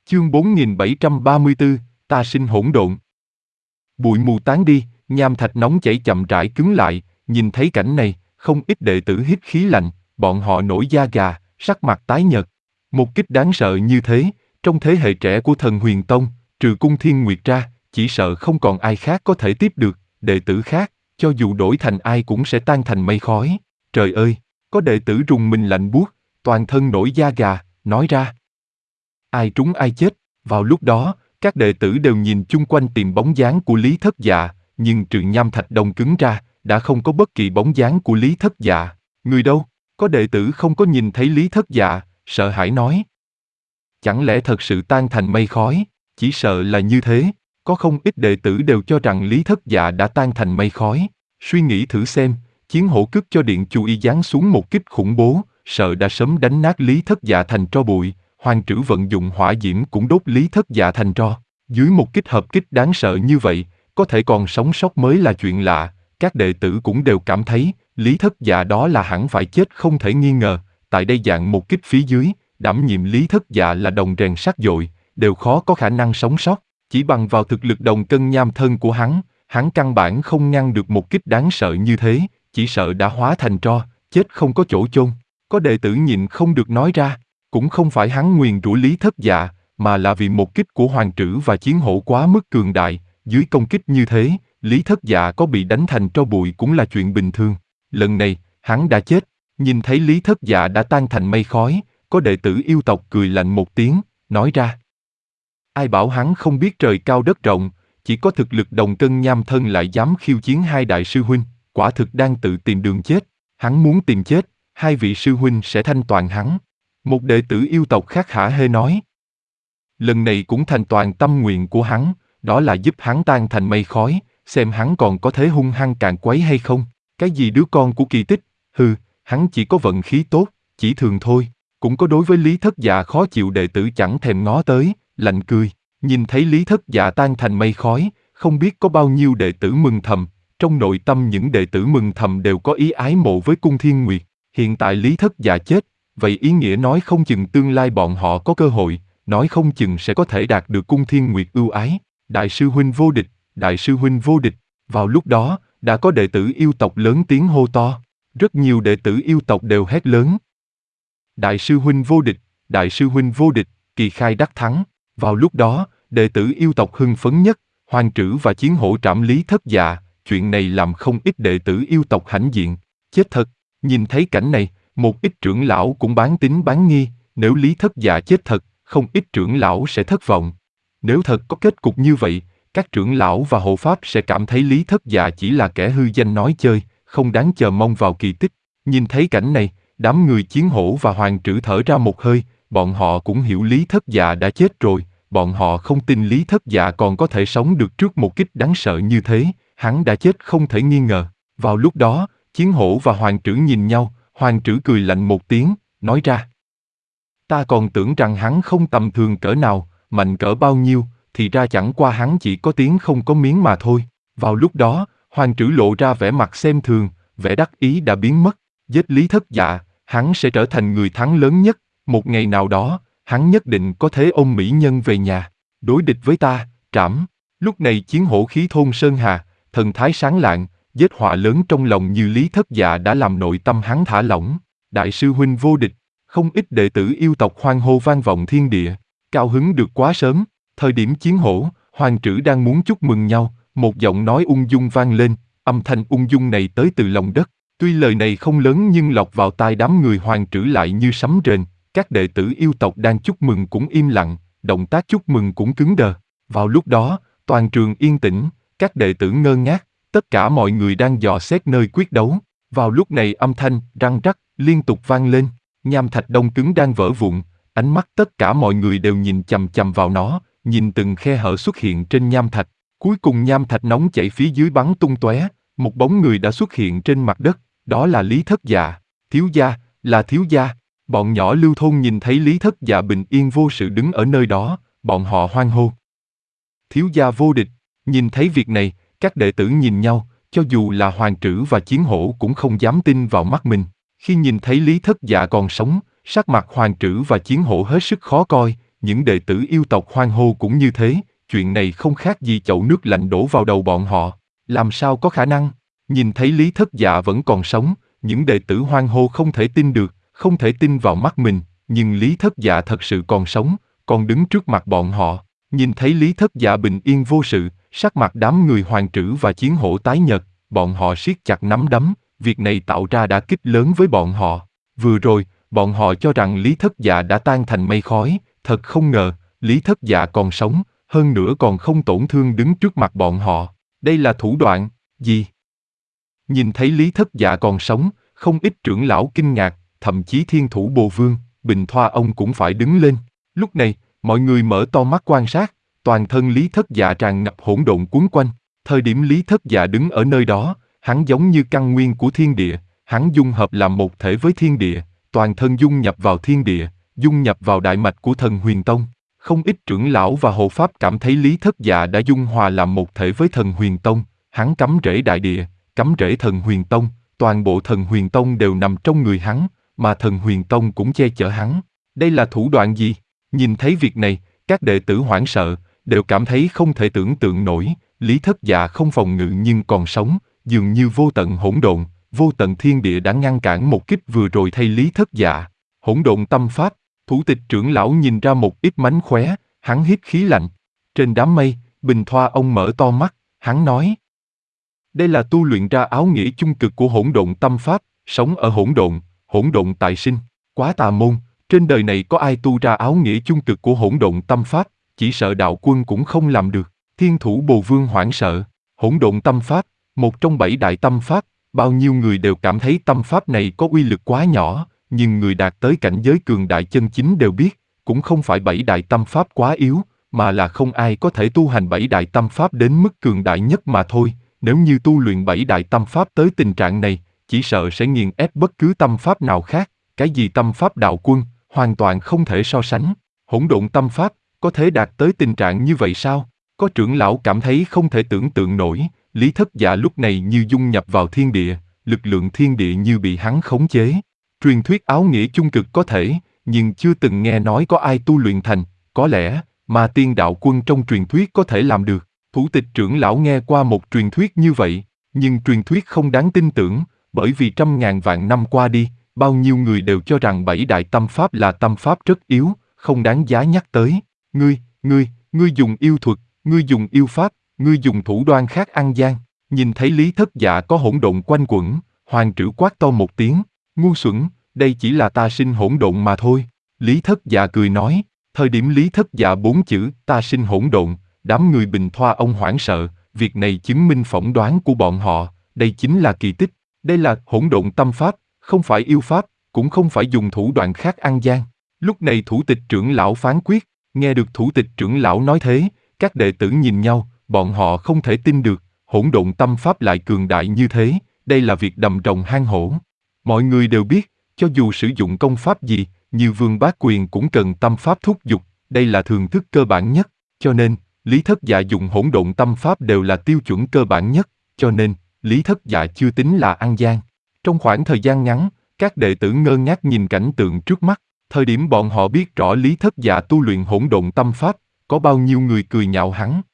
Chương 4734, ta sinh hỗn độn. Bụi mù tán đi, nham thạch nóng chảy chậm rãi cứng lại, nhìn thấy cảnh này, không ít đệ tử hít khí lạnh, bọn họ nổi da gà, sắc mặt tái nhợt. Một kích đáng sợ như thế, trong thế hệ trẻ của Thần Huyền Tông, trừ Cung Thiên Nguyệt ra, chỉ sợ không còn ai khác có thể tiếp được, đệ tử khác, cho dù đổi thành ai cũng sẽ tan thành mây khói. Trời ơi, có đệ tử rùng mình lạnh buốt, toàn thân nổi da gà, nói ra. Ai trúng ai chết, vào lúc đó, các đệ tử đều nhìn chung quanh tìm bóng dáng của Lý Thất Dạ, nhưng trừ nham thạch đông cứng ra, đã không có bất kỳ bóng dáng của Lý Thất Dạ. Người đâu? Có đệ tử không có nhìn thấy Lý Thất Dạ, sợ hãi nói. Chẳng lẽ thật sự tan thành mây khói? Chỉ sợ là như thế, có không ít đệ tử đều cho rằng Lý Thất Dạ đã tan thành mây khói. Suy nghĩ thử xem, chiến hổ cước cho điện chu y giáng xuống một kích khủng bố, sợ đã sớm đánh nát Lý Thất Dạ thành tro bụi. Hoàng Trữ vận dụng hỏa diễm cũng đốt Lý Thất Dạ thành tro. Dưới một kích hợp kích đáng sợ như vậy, có thể còn sống sót mới là chuyện lạ. Các đệ tử cũng đều cảm thấy, Lý Thất Dạ đó là hẳn phải chết không thể nghi ngờ. Tại đây dạng một kích phía dưới, đảm nhiệm Lý Thất Dạ là đồng rèn sắt dội, đều khó có khả năng sống sót. Chỉ bằng vào thực lực đồng cân nham thân của hắn căn bản không ngăn được một kích đáng sợ như thế, chỉ sợ đã hóa thành tro, chết không có chỗ chôn. Có đệ tử nhịn không được nói ra. Cũng không phải hắn nguyền rủa Lý Thất Dạ, mà là vì một kích của Hoàng Trữ và chiến hổ quá mức cường đại, dưới công kích như thế, Lý Thất Dạ có bị đánh thành tro bụi cũng là chuyện bình thường. Lần này, hắn đã chết, nhìn thấy Lý Thất Dạ đã tan thành mây khói, có đệ tử yêu tộc cười lạnh một tiếng, nói ra. Ai bảo hắn không biết trời cao đất rộng, chỉ có thực lực đồng cân nham thân lại dám khiêu chiến hai đại sư huynh, quả thực đang tự tìm đường chết, hắn muốn tìm chết, hai vị sư huynh sẽ thanh toàn hắn. Một đệ tử yêu tộc khác hả hê nói. Lần này cũng thành toàn tâm nguyện của hắn, đó là giúp hắn tan thành mây khói, xem hắn còn có thể hung hăng càn quấy hay không. Cái gì đứa con của kỳ tích, hắn chỉ có vận khí tốt, chỉ thường thôi. Cũng có đối với Lý Thất Dạ khó chịu đệ tử chẳng thèm ngó tới, lạnh cười. Nhìn thấy Lý Thất Dạ tan thành mây khói, không biết có bao nhiêu đệ tử mừng thầm. Trong nội tâm những đệ tử mừng thầm đều có ý ái mộ với Cung Thiên Nguyệt. Hiện tại Lý Thất Dạ chết, vậy ý nghĩa nói không chừng tương lai bọn họ có cơ hội, nói không chừng sẽ có thể đạt được Cung Thiên Nguyệt ưu ái. Đại sư huynh vô địch, đại sư huynh vô địch. Vào lúc đó, đã có đệ tử yêu tộc lớn tiếng hô to. Rất nhiều đệ tử yêu tộc đều hét lớn. Đại sư huynh vô địch, đại sư huynh vô địch, kỳ khai đắc thắng. Vào lúc đó, đệ tử yêu tộc hưng phấn nhất, Hoàng Trữ và chiến hổ trảm Lý Thất Dạ. Chuyện này làm không ít đệ tử yêu tộc hãnh diện. Chết thật, nhìn thấy cảnh này, một ít trưởng lão cũng bán tín bán nghi, nếu Lý Thất Dạ chết thật, không ít trưởng lão sẽ thất vọng. Nếu thật có kết cục như vậy, các trưởng lão và hộ pháp sẽ cảm thấy Lý Thất Dạ chỉ là kẻ hư danh nói chơi, không đáng chờ mong vào kỳ tích. Nhìn thấy cảnh này, đám người chiến hổ và Hoàng Trữ thở ra một hơi, bọn họ cũng hiểu Lý Thất Dạ đã chết rồi, bọn họ không tin Lý Thất Dạ còn có thể sống được trước một kích đáng sợ như thế, hắn đã chết không thể nghi ngờ. Vào lúc đó, chiến hổ và Hoàng Trữ nhìn nhau, Hoàng Trữ cười lạnh một tiếng, nói ra. Ta còn tưởng rằng hắn không tầm thường cỡ nào, mạnh cỡ bao nhiêu, thì ra chẳng qua hắn chỉ có tiếng không có miếng mà thôi. Vào lúc đó, Hoàng Trữ lộ ra vẻ mặt xem thường, vẻ đắc ý đã biến mất. Giết Lý Thất Dạ, hắn sẽ trở thành người thắng lớn nhất, một ngày nào đó, hắn nhất định có thể ôm mỹ nhân về nhà. Đối địch với ta, trảm. Lúc này chiến hổ khí thôn sơn hà, thần thái sáng lạng, vết họa lớn trong lòng như Lý Thất Dạ đã làm nội tâm hắn thả lỏng. Đại sư huynh vô địch, không ít đệ tử yêu tộc hoan hô vang vọng thiên địa, cao hứng được quá sớm. Thời điểm chiến hổ, Hoàng Trữ đang muốn chúc mừng nhau, một giọng nói ung dung vang lên, âm thanh ung dung này tới từ lòng đất. Tuy lời này không lớn nhưng lọt vào tai đám người Hoàng Trữ lại như sấm rền, các đệ tử yêu tộc đang chúc mừng cũng im lặng, động tác chúc mừng cũng cứng đờ. Vào lúc đó, toàn trường yên tĩnh, các đệ tử ngơ ngác, tất cả mọi người đang dò xét nơi quyết đấu. Vào lúc này âm thanh, răng rắc, liên tục vang lên, nham thạch đông cứng đang vỡ vụn, ánh mắt tất cả mọi người đều nhìn chằm chằm vào nó, nhìn từng khe hở xuất hiện trên nham thạch. Cuối cùng nham thạch nóng chảy phía dưới bắn tung tóe, một bóng người đã xuất hiện trên mặt đất, đó là Lý Thất Dạ. Thiếu gia, là thiếu gia. Bọn nhỏ Lưu Thôn nhìn thấy Lý Thất Dạ bình yên vô sự đứng ở nơi đó, bọn họ hoan hô. Thiếu gia vô địch. Nhìn thấy việc này, các đệ tử nhìn nhau, cho dù là Hoàng Trữ và chiến hổ cũng không dám tin vào mắt mình. Khi nhìn thấy Lý Thất Dạ còn sống, sắc mặt Hoàng Trữ và chiến hổ hết sức khó coi, những đệ tử yêu tộc hoan hô cũng như thế, chuyện này không khác gì chậu nước lạnh đổ vào đầu bọn họ. Làm sao có khả năng? Nhìn thấy Lý Thất Dạ vẫn còn sống, những đệ tử hoan hô không thể tin được, không thể tin vào mắt mình, nhưng Lý Thất Dạ thật sự còn sống, còn đứng trước mặt bọn họ. Nhìn thấy Lý Thất Dạ bình yên vô sự, sắc mặt đám người Hoàng Trữ và Chiến Hổ tái nhợt, bọn họ siết chặt nắm đấm, việc này tạo ra đả kích lớn với bọn họ. Vừa rồi, bọn họ cho rằng Lý Thất Dạ đã tan thành mây khói, thật không ngờ, Lý Thất Dạ còn sống, hơn nữa còn không tổn thương đứng trước mặt bọn họ. Đây là thủ đoạn gì? Nhìn thấy Lý Thất Dạ còn sống, không ít trưởng lão kinh ngạc, thậm chí Thiên Thủ Bồ Vương, Bình Thoa ông cũng phải đứng lên. Lúc này, mọi người mở to mắt quan sát, toàn thân Lý Thất Dạ tràn ngập hỗn độn cuốn quanh. Thời điểm Lý Thất Dạ đứng ở nơi đó, hắn giống như căn nguyên của thiên địa, hắn dung hợp làm một thể với thiên địa, toàn thân dung nhập vào thiên địa, dung nhập vào đại mạch của Thần Huyền Tông. Không ít trưởng lão và hộ pháp cảm thấy Lý Thất Dạ đã dung hòa làm một thể với Thần Huyền Tông, hắn cắm rễ đại địa, cắm rễ Thần Huyền Tông, toàn bộ Thần Huyền Tông đều nằm trong người hắn, mà Thần Huyền Tông cũng che chở hắn. Đây là thủ đoạn gì? Nhìn thấy việc này, các đệ tử hoảng sợ, đều cảm thấy không thể tưởng tượng nổi, Lý Thất Dạ không phòng ngự nhưng còn sống, dường như vô tận hỗn độn, vô tận thiên địa đã ngăn cản một kích vừa rồi thay Lý Thất Dạ. Hỗn độn tâm pháp, thủ tịch trưởng lão nhìn ra một ít mánh khóe, hắn hít khí lạnh. Trên đám mây, Bình Thoa ông mở to mắt, hắn nói. Đây là tu luyện ra áo nghĩa chung cực của hỗn độn tâm pháp, sống ở hỗn độn tại sinh, quá tà môn, trên đời này có ai tu ra áo nghĩa chung cực của hỗn độn tâm pháp, chỉ sợ đạo quân cũng không làm được. Thiên Thủ Bồ Vương hoảng sợ, hỗn độn tâm pháp, một trong 7 đại tâm pháp, bao nhiêu người đều cảm thấy tâm pháp này có uy lực quá nhỏ, nhưng người đạt tới cảnh giới cường đại chân chính đều biết, cũng không phải 7 đại tâm pháp quá yếu, mà là không ai có thể tu hành 7 đại tâm pháp đến mức cường đại nhất mà thôi. Nếu như tu luyện 7 đại tâm pháp tới tình trạng này, chỉ sợ sẽ nghiền ép bất cứ tâm pháp nào khác, cái gì tâm pháp đạo quân, hoàn toàn không thể so sánh. Hỗn độn tâm pháp, có thể đạt tới tình trạng như vậy sao? Có trưởng lão cảm thấy không thể tưởng tượng nổi, Lý Thất Dạ lúc này như dung nhập vào thiên địa, lực lượng thiên địa như bị hắn khống chế. Truyền thuyết áo nghĩa chung cực có thể, nhưng chưa từng nghe nói có ai tu luyện thành, có lẽ, mà tiên đạo quân trong truyền thuyết có thể làm được. Thủ tịch trưởng lão nghe qua một truyền thuyết như vậy, nhưng truyền thuyết không đáng tin tưởng, bởi vì trăm ngàn vạn năm qua đi, bao nhiêu người đều cho rằng 7 đại tâm pháp là tâm pháp rất yếu, không đáng giá nhắc tới. Ngươi dùng yêu thuật, ngươi dùng yêu pháp, ngươi dùng thủ đoạn khác ăn gian. Nhìn thấy Lý Thất Dạ có hỗn độn quanh quẩn, Hoàng Trữ quát to một tiếng, ngu xuẩn, đây chỉ là ta sinh hỗn độn mà thôi. Lý Thất Dạ cười nói, thời điểm Lý Thất Dạ 4 chữ ta sinh hỗn độn, đám người Bình Thoa ông hoảng sợ, việc này chứng minh phỏng đoán của bọn họ, đây chính là kỳ tích, đây là hỗn độn tâm pháp, không phải yêu pháp, cũng không phải dùng thủ đoạn khác ăn gian. Lúc này thủ tịch trưởng lão phán quyết, nghe được thủ tịch trưởng lão nói thế, các đệ tử nhìn nhau, bọn họ không thể tin được, hỗn độn tâm pháp lại cường đại như thế, đây là việc đầm rồng hang hổ. Mọi người đều biết, cho dù sử dụng công pháp gì, như Vương Bá Quyền cũng cần tâm pháp thúc giục, đây là thường thức cơ bản nhất, cho nên, Lý Thất Dạ dùng hỗn độn tâm pháp đều là tiêu chuẩn cơ bản nhất, cho nên, Lý Thất Dạ chưa tính là ăn gian. Trong khoảng thời gian ngắn, các đệ tử ngơ ngác nhìn cảnh tượng trước mắt, thời điểm bọn họ biết rõ Lý Thất Dạ tu luyện hỗn độn tâm pháp, có bao nhiêu người cười nhạo hắn,